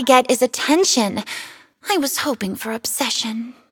I get is attention. I was hoping for obsession.